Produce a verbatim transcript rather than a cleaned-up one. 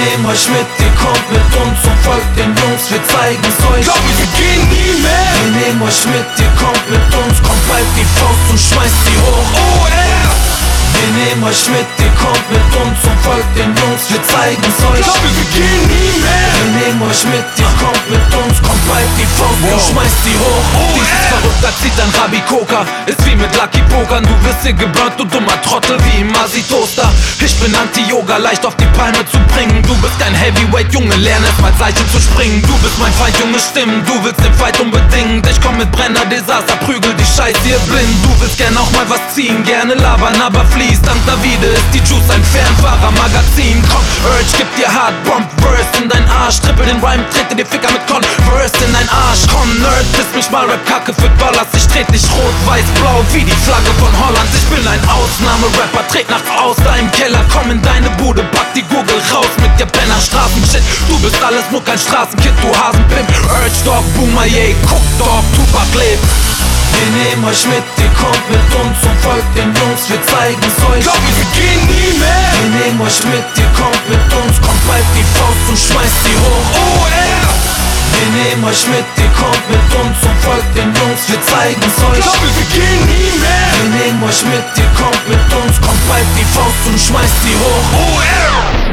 nehmen euch mit, ihr kommt mit uns und folgt den Jungs, wir zeigen's euch. Glaub mir, wir gehen nie mehr. Wir nehmen euch mit, ihr kommt mit uns, kommt bald die Faust und schmeißt sie hoch. Oh yeah. Wir nehmen euch mit, ihr kommt mit uns und folgt den Jungs, wir zeigen's euch. Glaub mir, wir gehen nie mehr. Wir nehmen euch mit, ihr kommt mit uns, kommt bald die Faust und schmeißt sie hoch. Oh Dieses yeah. Verrückter zieht ein Rabi-Coca, ist wie mit Lucky Pokern. Du wirst hier geburnt, du dummer Trottel, wie im Masi-Toaster. Ich bin Anti-Yoga, leicht auf die Palme zu bringen. Du bist kein Heavyweight, Junge, lern erst mal Seilchen zu springen. Du bist mein Feind, Junge, Stimmen, du willst den Fight unbedingt. Ich komm mit Brenner, Desaster, prügel die Scheiße hier blind. Du willst gern auch mal was ziehen, gerne labern, aber fließt. Dank Davide ist die Juice ein Fernfahrer-Magazin. Komm, Urge, gib dir hart, Bomb, Verse in dein Arsch. Triple den Rhyme, trete dir Ficker mit Converse in dein Arsch. Komm, Nerd, diss mich mal, Rap-Kacke für Dollars. Ich tret nicht rot, weiß, blau, wie die Flagge von Holland. Ich bin ein Ausnahme-Rapper, tret nachts aus deinem Keller. Komm in deine Bude, pack die Gurgel raus mit dir Penner, Straßenshit. Du bist alles, nur kein Straßenkid, du Hasenpimp. Urge, Dog, Boomer, yay, Cook, Dog, Tupac lebt. Wir nehmen euch mit, ihr kommt mit uns und folgt den Jungs, wir zeigen's euch. Glaub mir, wir gehen nie mehr. Wir nehmen euch mit, ihr kommt mit uns, kommt bald die Faust und schmeißt sie hoch. Oh yeah. Wir nehmen euch mit, ihr kommt mit uns und folgt den Jungs, wir zeigen's euch. Glaub mir, wir gehen nie mehr. Wir nehmen euch mit, ihr kommt mit uns, kommt bald die Faust und schmeißt sie hoch. Oh yeah.